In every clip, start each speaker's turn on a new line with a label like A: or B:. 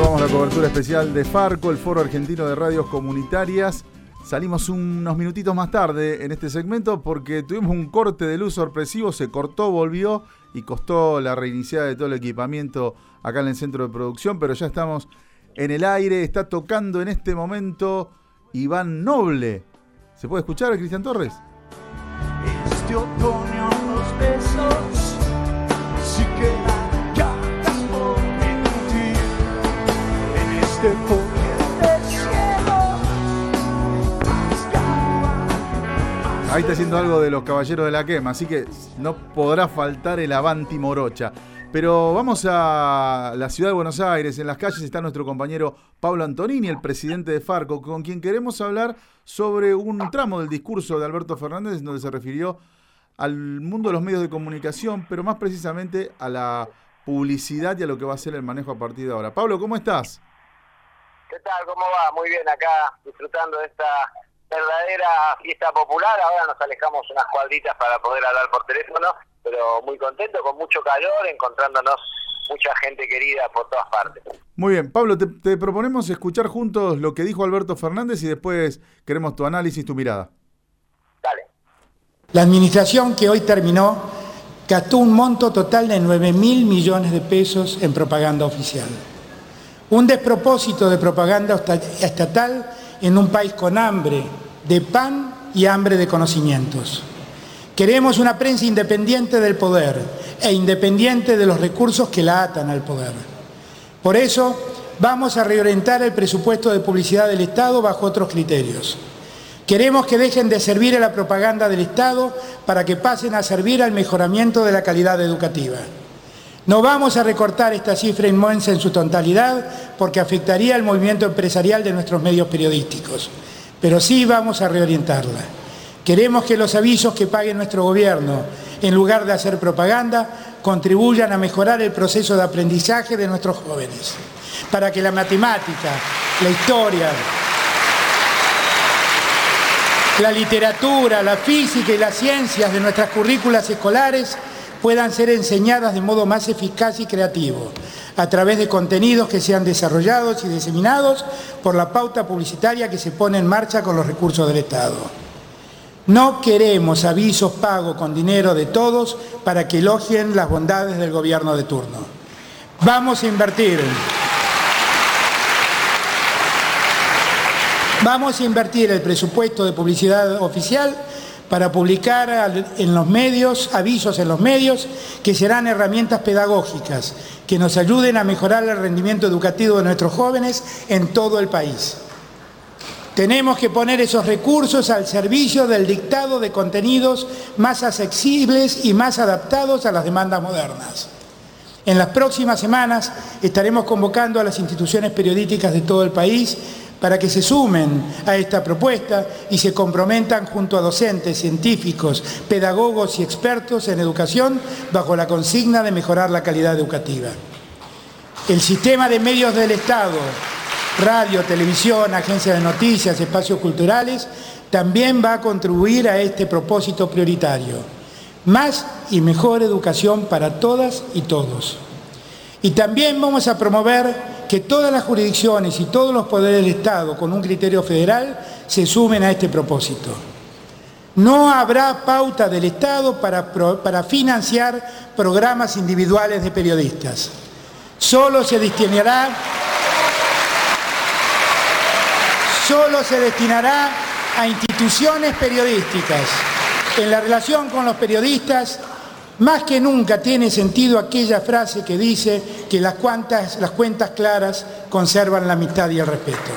A: Retomamos la cobertura especial de Farco, el Foro Argentino de Radios Comunitarias. Salimos unos minutitos más tarde en este segmento porque tuvimos un corte de luz sorpresivo, se cortó, volvió y costó la reiniciada de todo el equipamiento acá en el centro de producción, pero ya estamos en el aire. Está tocando en este momento Iván Noble. ¿Se puede escuchar a Cristian Torres?
B: Este otoño los besos sí que ganas por mentir en este poder cielo.
A: Ahí está haciendo algo de los Caballeros de la Quema, así que no podrá faltar el Avanti Morocha. Pero vamos a la ciudad de Buenos Aires. En las calles está nuestro compañero Pablo Antonini, el presidente de Farco, con quien queremos hablar sobre un tramo del discurso de Alberto Fernández donde se refirió al mundo de los medios de comunicación, pero más precisamente a la publicidad y a lo que va a ser el manejo a partir de ahora. Pablo, ¿cómo estás?
C: ¿Qué tal? ¿Cómo va? Muy bien, acá disfrutando de esta verdadera fiesta popular. Ahora nos alejamos unas cuadritas para poder hablar por teléfono, pero muy contento, con mucho calor, encontrándonos mucha gente querida por todas partes.
A: Muy bien, Pablo, te proponemos escuchar juntos lo que dijo Alberto Fernández y después queremos tu análisis, tu mirada.
C: Dale.
D: La administración que hoy terminó gastó un monto total de 9.000 millones de pesos en propaganda oficial. Un despropósito de propaganda estatal en un país con hambre de pan y hambre de conocimientos. Queremos una prensa independiente del poder e independiente de los recursos que la atan al poder. Por eso vamos a reorientar el presupuesto de publicidad del Estado bajo otros criterios. Queremos que dejen de servir a la propaganda del Estado para que pasen a servir al mejoramiento de la calidad educativa. No vamos a recortar esta cifra inmensa en su totalidad porque afectaría al movimiento empresarial de nuestros medios periodísticos, pero sí vamos a reorientarla. Queremos que los avisos que pague nuestro gobierno, en lugar de hacer propaganda, contribuyan a mejorar el proceso de aprendizaje de nuestros jóvenes, para que la matemática, la historia, la literatura, la física y las ciencias de nuestras currículas escolares puedan ser enseñadas de modo más eficaz y creativo, a través de contenidos que sean desarrollados y diseminados por la pauta publicitaria que se pone en marcha con los recursos del Estado. No queremos avisos pagos con dinero de todos para que elogien las bondades del gobierno de turno. Vamos a invertir el presupuesto de publicidad oficial para publicar en los medios, avisos en los medios, que serán herramientas pedagógicas que nos ayuden a mejorar el rendimiento educativo de nuestros jóvenes en todo el país. Tenemos que poner esos recursos al servicio del dictado de contenidos más accesibles y más adaptados a las demandas modernas. En las próximas semanas estaremos convocando a las instituciones periodísticas de todo el país para que se sumen a esta propuesta y se comprometan junto a docentes, científicos, pedagogos y expertos en educación bajo la consigna de mejorar la calidad educativa. El sistema de medios del Estado, radio, televisión, agencias de noticias, espacios culturales, también va a contribuir a este propósito prioritario. Más y mejor educación para todas y todos. Y también vamos a promover que todas las jurisdicciones y todos los poderes del Estado, con un criterio federal, se sumen a este propósito. No habrá pauta del Estado para financiar programas individuales de periodistas. Solo se destinará a instituciones periodísticas. En la relación con los periodistas, más que nunca tiene sentido aquella frase que dice que las cuentas claras conservan la amistad y el respeto.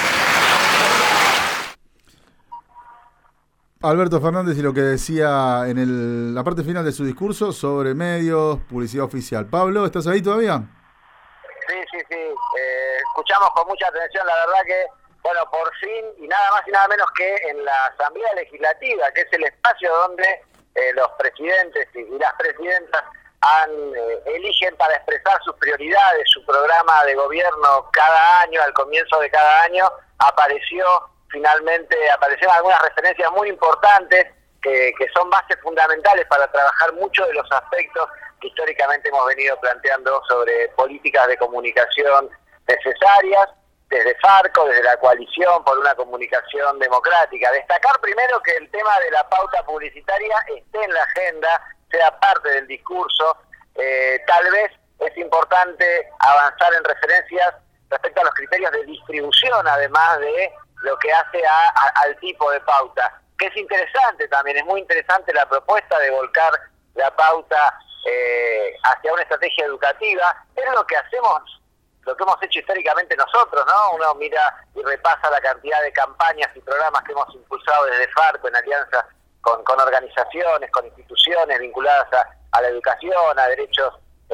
A: Alberto Fernández y lo que decía en la parte final de su discurso sobre medios, publicidad oficial. Pablo, ¿estás ahí todavía?
C: Sí. Escuchamos con mucha atención, la verdad que, bueno, por fin, y nada más y nada menos que en la Asamblea Legislativa, que es el espacio donde los presidentes y las presidentas eligen para expresar sus prioridades, su programa de gobierno cada año, al comienzo de cada año, aparecieron algunas referencias muy importantes que son bases fundamentales para trabajar muchos de los aspectos que históricamente hemos venido planteando sobre políticas de comunicación necesarias, desde Farco, desde la coalición por una comunicación democrática. Destacar primero que el tema de la pauta publicitaria esté en la agenda, sea parte del discurso. Tal vez es importante avanzar en referencias respecto a los criterios de distribución, además de lo que hace al tipo de pauta, que es interesante también, es muy interesante la propuesta de volcar la pauta hacia una estrategia educativa. Es lo que hacemos, lo que hemos hecho históricamente nosotros, ¿no? Uno mira y repasa la cantidad de campañas y programas que hemos impulsado desde Farco en alianza con organizaciones, con instituciones vinculadas a la educación, a derechos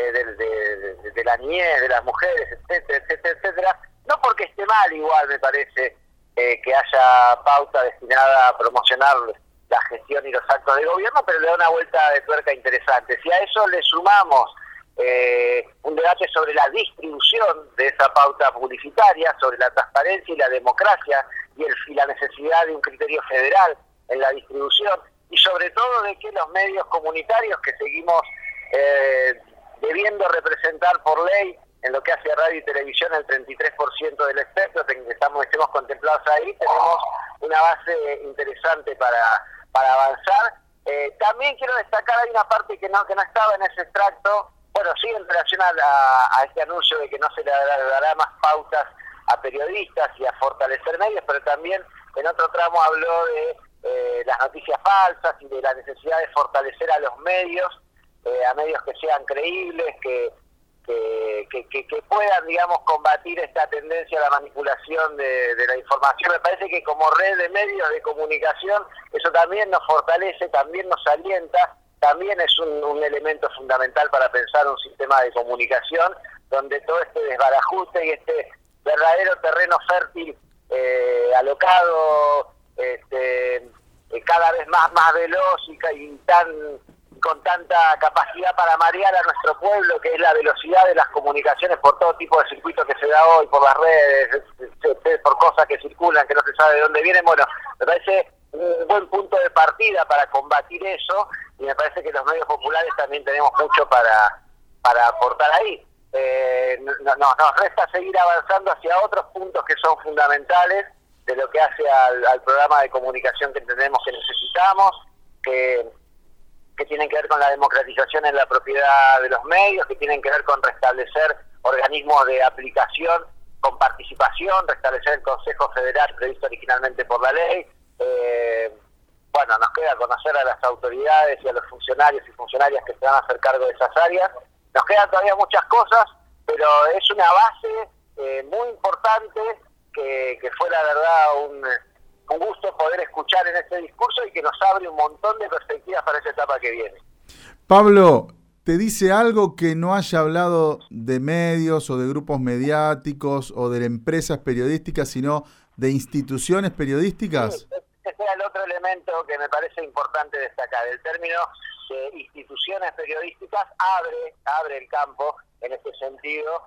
C: de la niñez, de las mujeres, etcétera, etcétera, etcétera. No porque esté mal, igual me parece que haya pauta destinada a promocionar la gestión y los actos de gobierno, pero le da una vuelta de tuerca interesante. Si a eso le sumamos un debate sobre la distribución de esa pauta publicitaria, sobre la transparencia y la democracia y la necesidad de un criterio federal en la distribución, y sobre todo de que los medios comunitarios que seguimos debiendo representar por ley en lo que hace a radio y televisión el 33% del espectro, estemos contemplados ahí, tenemos una base interesante para avanzar. También quiero destacar, hay una parte que no estaba en ese extracto, bueno, sí, en relación a este anuncio de que no se le dará más pautas a periodistas y a fortalecer medios, pero también en otro tramo habló de las noticias falsas y de la necesidad de fortalecer a los medios, a medios que sean creíbles, que puedan, digamos, combatir esta tendencia a la manipulación de la información. Me parece que como red de medios de comunicación eso también nos fortalece, también nos alienta, también es un elemento fundamental para pensar un sistema de comunicación donde todo este desbarajuste y este verdadero terreno fértil alocado cada vez más veloz y con tanta capacidad para marear a nuestro pueblo, que es la velocidad de las comunicaciones por todo tipo de circuitos que se da hoy, por las redes, por cosas que circulan, que no se sabe de dónde vienen. Bueno, me parece un buen punto de partida para combatir eso, y me parece que los medios populares también tenemos mucho para aportar ahí. Nos resta seguir avanzando hacia otros puntos que son fundamentales de lo que hace al programa de comunicación que entendemos que necesitamos, que tienen que ver con la democratización en la propiedad de los medios, que tienen que ver con restablecer organismos de aplicación con participación, restablecer el Consejo Federal previsto originalmente por la ley. Bueno, nos queda conocer a las autoridades y a los funcionarios y funcionarias que se van a hacer cargo de esas áreas. Nos quedan todavía muchas cosas, pero es una base muy importante que fue, la verdad, un gusto poder escuchar en este discurso y que nos abre un montón de perspectivas para esa etapa que viene.
A: Pablo, ¿te dice algo que no haya hablado de medios o de grupos mediáticos o de empresas periodísticas, sino de instituciones periodísticas?
C: Sí, ese era el otro elemento que me parece importante destacar. El término de instituciones periodísticas abre el campo en este sentido.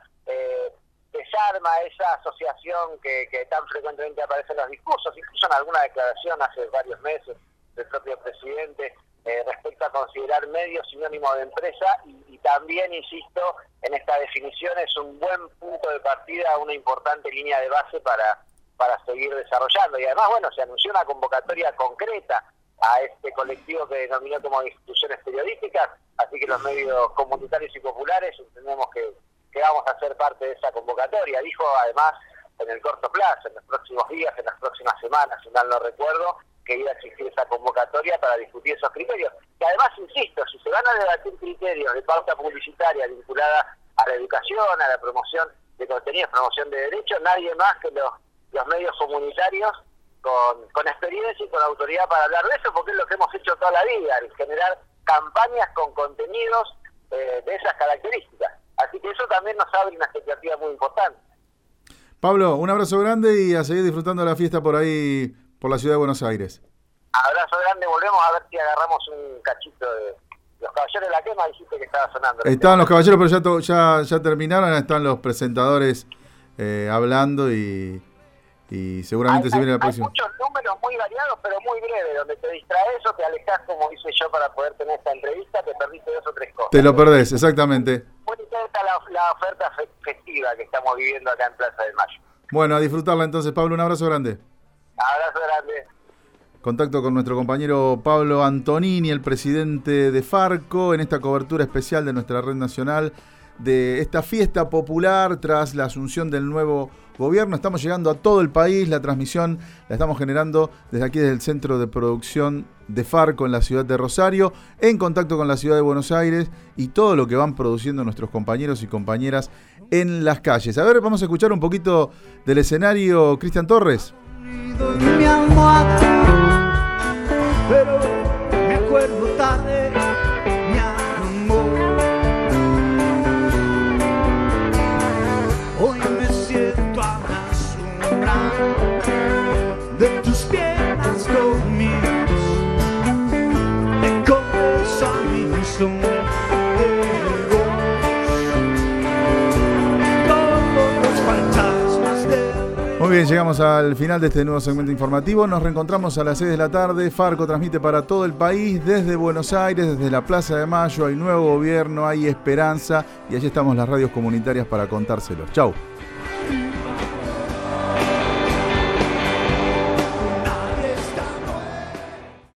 C: Desarma esa asociación que tan frecuentemente aparece en los discursos, incluso en alguna declaración hace varios meses del propio presidente respecto a considerar medios sinónimo de empresa, y también, insisto, en esta definición es un buen punto de partida, una importante línea de base para seguir desarrollando. Y además, bueno, se anunció una convocatoria concreta a este colectivo que denominó como instituciones periodísticas, así que los medios comunitarios y populares entendemos que vamos a ser parte de esa convocatoria. Dijo además en el corto plazo, en los próximos días, en las próximas semanas, si mal no recuerdo, que iba a existir esa convocatoria para discutir esos criterios. Y además, insisto, si se van a debatir criterios de pauta publicitaria vinculada a la educación, a la promoción de contenidos, promoción de derechos, nadie más que los medios comunitarios con experiencia y con autoridad para hablar de eso, porque es lo que hemos hecho toda la vida, generar campañas con contenidos de esas características. Así que eso también nos abre una expectativa muy importante.
A: Pablo, un abrazo grande y a seguir disfrutando de la fiesta por ahí, por la ciudad de Buenos Aires.
C: Abrazo grande, volvemos a ver si agarramos un cachito de los Caballeros de la Quema. Dijiste que estaba sonando.
A: Estaban los Caballeros, pero ya terminaron, están los presentadores hablando y seguramente se viene la próxima.
C: Hay muchos números muy variados, pero muy breves, donde te distraes o te alejás, como hice yo para poder tener esta entrevista, te perdiste 2 o 3 cosas.
A: Te lo perdés, exactamente.
C: Muy intenta la la oferta festiva que estamos viviendo acá en Plaza de Mayo.
A: Bueno, a disfrutarla entonces, Pablo, un abrazo grande.
C: Abrazo grande.
A: Contacto con nuestro compañero Pablo Antonini, el presidente de Farco, en esta cobertura especial de nuestra red nacional de esta fiesta popular tras la asunción del nuevo gobierno. Estamos llegando a todo el país, la transmisión la estamos generando desde aquí, desde el centro de producción de Farco en la ciudad de Rosario, en contacto con la ciudad de Buenos Aires y todo lo que van produciendo nuestros compañeros y compañeras en las calles. A ver, vamos a escuchar un poquito del escenario, Cristian Torres.
B: Mi almohada, pero me acuerdo tarde, mi amor. Hoy me siento a la sombra de tus piernas dormidas, de corazón a mi sombra.
A: Muy bien, llegamos al final de este nuevo segmento informativo. Nos reencontramos a las 6 de la tarde. Farco transmite para todo el país, desde Buenos Aires, desde la Plaza de Mayo. Hay nuevo gobierno, hay esperanza y allí estamos las radios comunitarias para contárselos. Chau.